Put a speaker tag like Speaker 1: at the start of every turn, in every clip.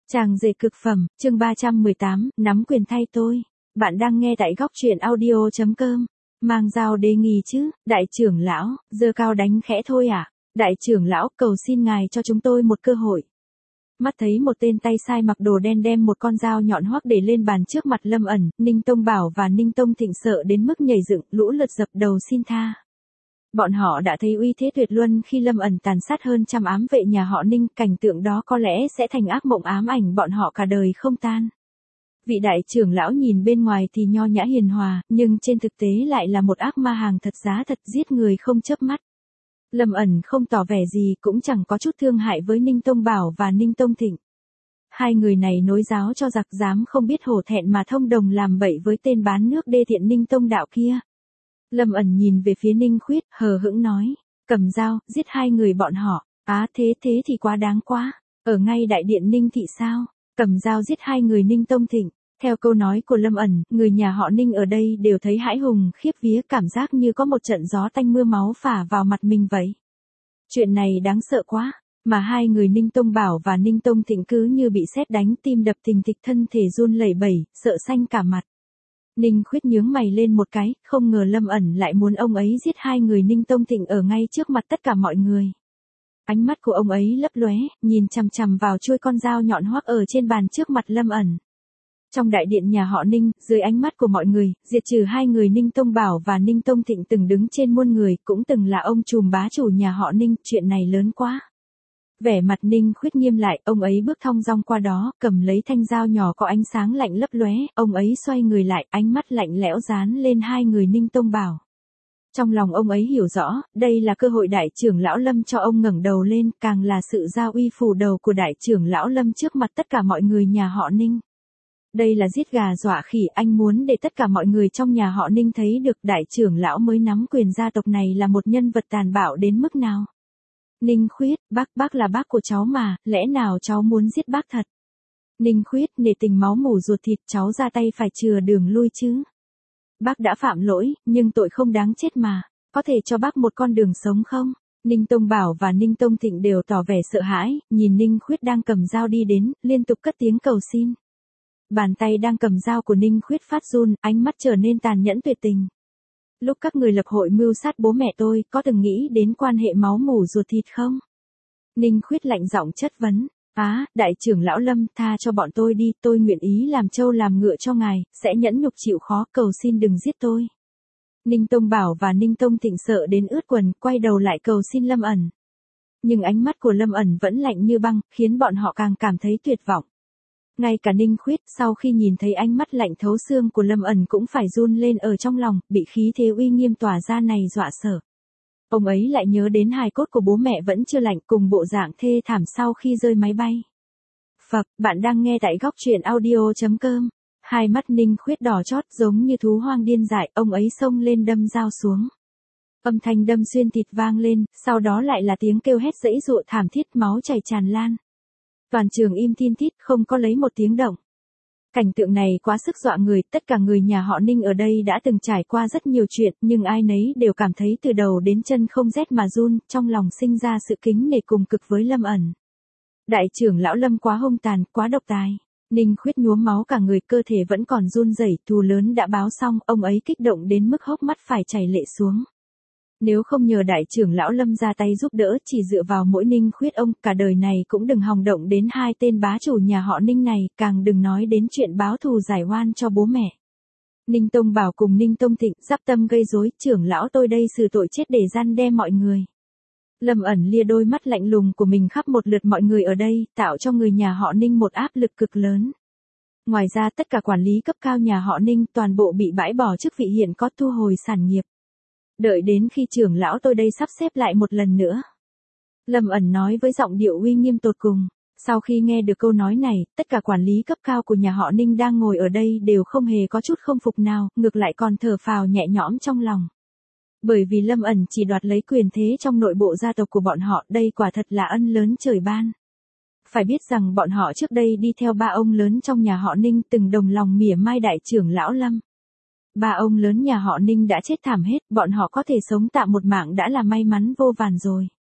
Speaker 1: Chàng rể cực phẩm, chương 318, nắm quyền thay tôi. Bạn đang nghe tại góc truyện audio.com. Mang dao đề nghị chứ, đại trưởng lão, giơ cao đánh khẽ thôi à? Đại trưởng lão, cầu xin ngài cho chúng tôi một cơ hội. Mắt thấy một tên tay sai mặc đồ đen đem một con dao nhọn hoắc để lên bàn trước mặt Lâm ẩn, Ninh Tông Bảo và Ninh Tông Thịnh sợ đến mức nhảy dựng, lũ lượt dập đầu xin tha. Bọn họ đã thấy uy thế tuyệt luân khi Lâm ẩn tàn sát hơn trăm ám vệ nhà họ Ninh, cảnh tượng đó có lẽ sẽ thành ác mộng ám ảnh bọn họ cả đời không tan. Vị đại trưởng lão nhìn bên ngoài thì nho nhã hiền hòa, nhưng trên thực tế lại là một ác ma hàng thật giá thật, giết người không chớp mắt. Lâm ẩn không tỏ vẻ gì, cũng chẳng có chút thương hại với Ninh Tông Bảo và Ninh Tông Thịnh. Hai người này nối giáo cho giặc, dám không biết hổ thẹn mà thông đồng làm bậy với tên bán nước đê tiện Ninh Tông Đạo kia. Lâm ẩn nhìn về phía Ninh Khuyết, hờ hững nói, cầm dao, giết hai người bọn họ. Á thế thì quá đáng quá. Ở ngay đại điện Ninh thị sao? Cầm dao giết hai người Ninh Tông Thịnh. Theo câu nói của Lâm ẩn, người nhà họ Ninh ở đây đều thấy hãi hùng khiếp vía, cảm giác như có một trận gió tanh mưa máu phả vào mặt mình vậy. Chuyện này đáng sợ quá, mà hai người Ninh Tông Bảo và Ninh Tông Thịnh cứ như bị sét đánh, tim đập thình thịch, thân thể run lẩy bẩy, sợ xanh cả mặt. Ninh Khuyết nhướng mày lên một cái, không ngờ Lâm ẩn lại muốn ông ấy giết hai người Ninh Tông Thịnh ở ngay trước mặt tất cả mọi người. Ánh mắt của ông ấy lấp lóe, nhìn chằm chằm vào chuôi con dao nhọn hoắc ở trên bàn trước mặt Lâm ẩn. Trong đại điện nhà họ Ninh, dưới ánh mắt của mọi người, diệt trừ hai người Ninh Tông Bảo và Ninh Tông Thịnh từng đứng trên muôn người, cũng từng là ông trùm bá chủ nhà họ Ninh, chuyện này lớn quá. Vẻ mặt Ninh Khuyết nghiêm lại, ông ấy bước thong dong qua đó, cầm lấy thanh dao nhỏ có ánh sáng lạnh lấp lóe, ông ấy xoay người lại, ánh mắt lạnh lẽo dán lên hai người Ninh Tông Bảo. Trong lòng ông ấy hiểu rõ, đây là cơ hội đại trưởng lão Lâm cho ông ngẩng đầu lên, càng là sự giao uy phủ đầu của đại trưởng lão Lâm trước mặt tất cả mọi người nhà họ Ninh. Đây là giết gà dọa khỉ, anh muốn để tất cả mọi người trong nhà họ Ninh thấy được đại trưởng lão mới nắm quyền gia tộc này là một nhân vật tàn bạo đến mức nào. Ninh Khuyết, bác là bác của cháu mà, lẽ nào cháu muốn giết bác thật? Ninh Khuyết, nể tình máu mủ ruột thịt, cháu ra tay phải chừa đường lui chứ. Bác đã phạm lỗi, nhưng tội không đáng chết mà, có thể cho bác một con đường sống không? Ninh Tông Bảo và Ninh Tông Thịnh đều tỏ vẻ sợ hãi, nhìn Ninh Khuyết đang cầm dao đi đến, liên tục cất tiếng cầu xin. Bàn tay đang cầm dao của Ninh Khuyết phát run, ánh mắt trở nên tàn nhẫn tuyệt tình. Lúc các người lập hội mưu sát bố mẹ tôi, có từng nghĩ đến quan hệ máu mủ ruột thịt không? Ninh Khuyết lạnh giọng chất vấn. Đại trưởng lão Lâm, tha cho bọn tôi đi, tôi nguyện ý làm trâu làm ngựa cho ngài, sẽ nhẫn nhục chịu khó, cầu xin đừng giết tôi. Ninh Tông Bảo và Ninh Tông Thịnh sợ đến ướt quần, quay đầu lại cầu xin Lâm ẩn. Nhưng ánh mắt của Lâm ẩn vẫn lạnh như băng, khiến bọn họ càng cảm thấy tuyệt vọng. Ngay cả Ninh Khuyết sau khi nhìn thấy ánh mắt lạnh thấu xương của Lâm ẩn cũng phải run lên ở trong lòng, bị khí thế uy nghiêm tỏa ra này dọa sợ. Ông ấy lại nhớ đến hài cốt của bố mẹ vẫn chưa lạnh, cùng bộ dạng thê thảm sau khi rơi máy bay. Bạn đang nghe tại góc truyện audio.com. Hai mắt Ninh Khuyết đỏ chót giống như thú hoang điên dại, ông ấy xông lên đâm dao xuống. Âm thanh đâm xuyên thịt vang lên, sau đó lại là tiếng kêu hét giãy giụa thảm thiết, máu chảy tràn lan. Toàn trường im thin thít, không có lấy một tiếng động. Cảnh tượng này quá sức dọa người, tất cả người nhà họ Ninh ở đây đã từng trải qua rất nhiều chuyện, nhưng ai nấy đều cảm thấy từ đầu đến chân không rét mà run, trong lòng sinh ra sự kính nể cùng cực với Lâm ẩn. Đại trưởng lão Lâm quá hung tàn, quá độc tài. Ninh Khuyết nhuốm máu cả người, cơ thể vẫn còn run rẩy, thù lớn đã báo xong, ông ấy kích động đến mức hốc mắt phải chảy lệ xuống. Nếu không nhờ đại trưởng lão Lâm ra tay giúp đỡ, chỉ dựa vào mỗi Ninh Khuyết ông, cả đời này cũng đừng hòng động đến hai tên bá chủ nhà họ Ninh này, càng đừng nói đến chuyện báo thù giải oan cho bố mẹ. Ninh Tông Bảo cùng Ninh Tông Thịnh giáp tâm gây rối, trưởng lão tôi đây xử tội chết để răn đe mọi người. Lâm ẩn lia đôi mắt lạnh lùng của mình khắp một lượt mọi người ở đây, tạo cho người nhà họ Ninh một áp lực cực lớn. Ngoài ra tất cả quản lý cấp cao nhà họ Ninh toàn bộ bị bãi bỏ chức vị, hiện có thu hồi sản nghiệp. Đợi đến khi trưởng lão tôi đây sắp xếp lại một lần nữa. Lâm ẩn nói với giọng điệu uy nghiêm tột cùng. Sau khi nghe được câu nói này, tất cả quản lý cấp cao của nhà họ Ninh đang ngồi ở đây đều không hề có chút không phục nào, ngược lại còn thở phào nhẹ nhõm trong lòng. Bởi vì Lâm ẩn chỉ đoạt lấy quyền thế trong nội bộ gia tộc của bọn họ, đây quả thật là ân lớn trời ban. Phải biết rằng bọn họ trước đây đi theo ba ông lớn trong nhà họ Ninh, từng đồng lòng mỉa mai đại trưởng lão Lâm. Ba ông lớn nhà họ Ninh đã chết thảm hết, bọn họ có thể sống tạm một mạng đã là may mắn vô vàn rồi.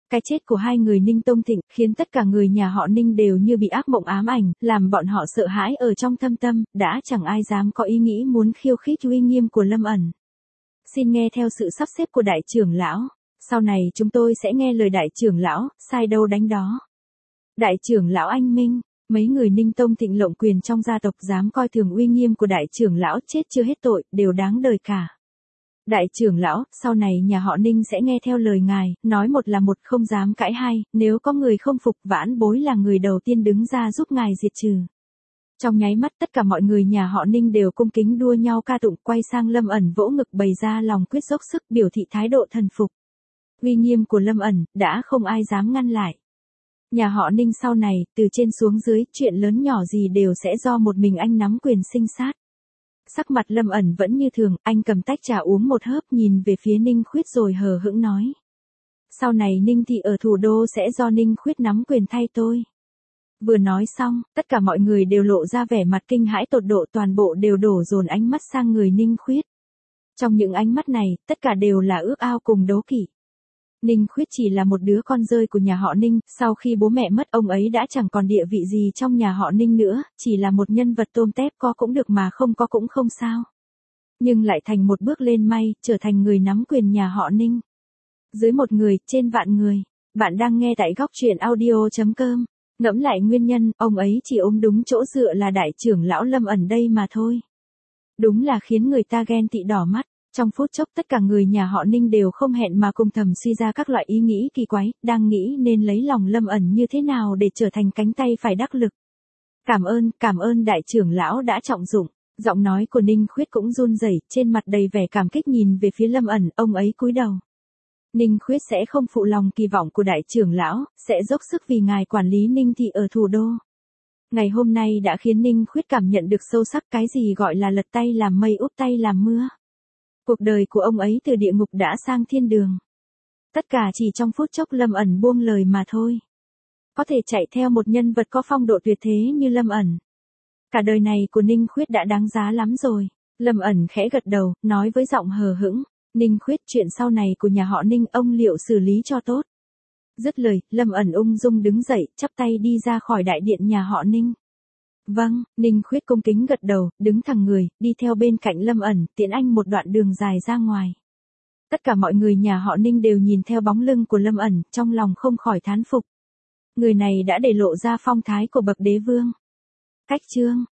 Speaker 1: Cái chết của hai người Ninh Tông Thịnh khiến tất cả người nhà họ Ninh đều như bị ác mộng ám ảnh, làm bọn họ sợ hãi ở trong thâm tâm, đã chẳng ai dám có ý nghĩ muốn khiêu khích uy nghiêm của Lâm ẩn. Xin nghe theo sự sắp xếp của đại trưởng lão. Sau này chúng tôi sẽ nghe lời đại trưởng lão, sai đâu đánh đó. Đại trưởng lão anh minh, mấy người Ninh Tông Thịnh lộng quyền trong gia tộc dám coi thường uy nghiêm của đại trưởng lão chết chưa hết tội, đều đáng đời cả. Đại trưởng lão, sau này nhà họ Ninh sẽ nghe theo lời ngài, nói một là một không dám cãi hai, nếu có người không phục vãn bối là người đầu tiên đứng ra giúp ngài diệt trừ. Trong nháy mắt tất cả mọi người nhà họ Ninh đều cung kính đua nhau ca tụng, quay sang Lâm ẩn vỗ ngực bày ra lòng quyết dốc sức biểu thị thái độ thần phục. Uy nghiêm của Lâm ẩn, đã không ai dám ngăn lại. Nhà họ Ninh sau này, từ trên xuống dưới, chuyện lớn nhỏ gì đều sẽ do một mình anh nắm quyền sinh sát. Sắc mặt Lâm ẩn vẫn như thường, anh cầm tách trà uống một hớp nhìn về phía Ninh Khuyết rồi hờ hững nói. Sau này Ninh thị ở thủ đô sẽ do Ninh Khuyết nắm quyền thay tôi. Vừa nói xong, tất cả mọi người đều lộ ra vẻ mặt kinh hãi tột độ, toàn bộ đều đổ dồn ánh mắt sang người Ninh Khuyết. Trong những ánh mắt này, tất cả đều là ước ao cùng đố kỵ. Ninh Khuyết chỉ là một đứa con rơi của nhà họ Ninh, sau khi bố mẹ mất ông ấy đã chẳng còn địa vị gì trong nhà họ Ninh nữa, chỉ là một nhân vật tôm tép, có cũng được mà không có cũng không sao. Nhưng lại thành một bước lên mây, trở thành người nắm quyền nhà họ Ninh. Dưới một người, trên vạn người. Bạn đang nghe tại góc truyện audio.com. Ngẫm lại nguyên nhân, ông ấy chỉ ôm đúng chỗ dựa là đại trưởng lão Lâm ẩn đây mà thôi. Đúng là khiến người ta ghen tị đỏ mắt. Trong phút chốc tất cả người nhà họ Ninh đều không hẹn mà cùng thầm suy ra các loại ý nghĩ kỳ quái, đang nghĩ nên lấy lòng Lâm ẩn như thế nào để trở thành cánh tay phải đắc lực. Cảm ơn đại trưởng lão đã trọng dụng. Giọng nói của Ninh Khuyết cũng run rẩy, trên mặt đầy vẻ cảm kích nhìn về phía Lâm ẩn, ông ấy cúi đầu. Ninh Khuyết sẽ không phụ lòng kỳ vọng của đại trưởng lão, sẽ dốc sức vì ngài quản lý Ninh thị ở thủ đô. Ngày hôm nay đã khiến Ninh Khuyết cảm nhận được sâu sắc cái gì gọi là lật tay làm mây úp tay làm mưa. Cuộc đời của ông ấy từ địa ngục đã sang thiên đường. Tất cả chỉ trong phút chốc Lâm ẩn buông lời mà thôi. Có thể chạy theo một nhân vật có phong độ tuyệt thế như Lâm ẩn. Cả đời này của Ninh Khuyết đã đáng giá lắm rồi. Lâm ẩn khẽ gật đầu, nói với giọng hờ hững. Ninh Khuyết, chuyện sau này của nhà họ Ninh ông liệu xử lý cho tốt. Dứt lời, Lâm ẩn ung dung đứng dậy, chắp tay đi ra khỏi đại điện nhà họ Ninh. Vâng, Ninh Khuyết cung kính gật đầu, đứng thẳng người, đi theo bên cạnh Lâm ẩn, tiễn anh một đoạn đường dài ra ngoài. Tất cả mọi người nhà họ Ninh đều nhìn theo bóng lưng của Lâm ẩn, trong lòng không khỏi thán phục. Người này đã để lộ ra phong thái của bậc đế vương. Cách chương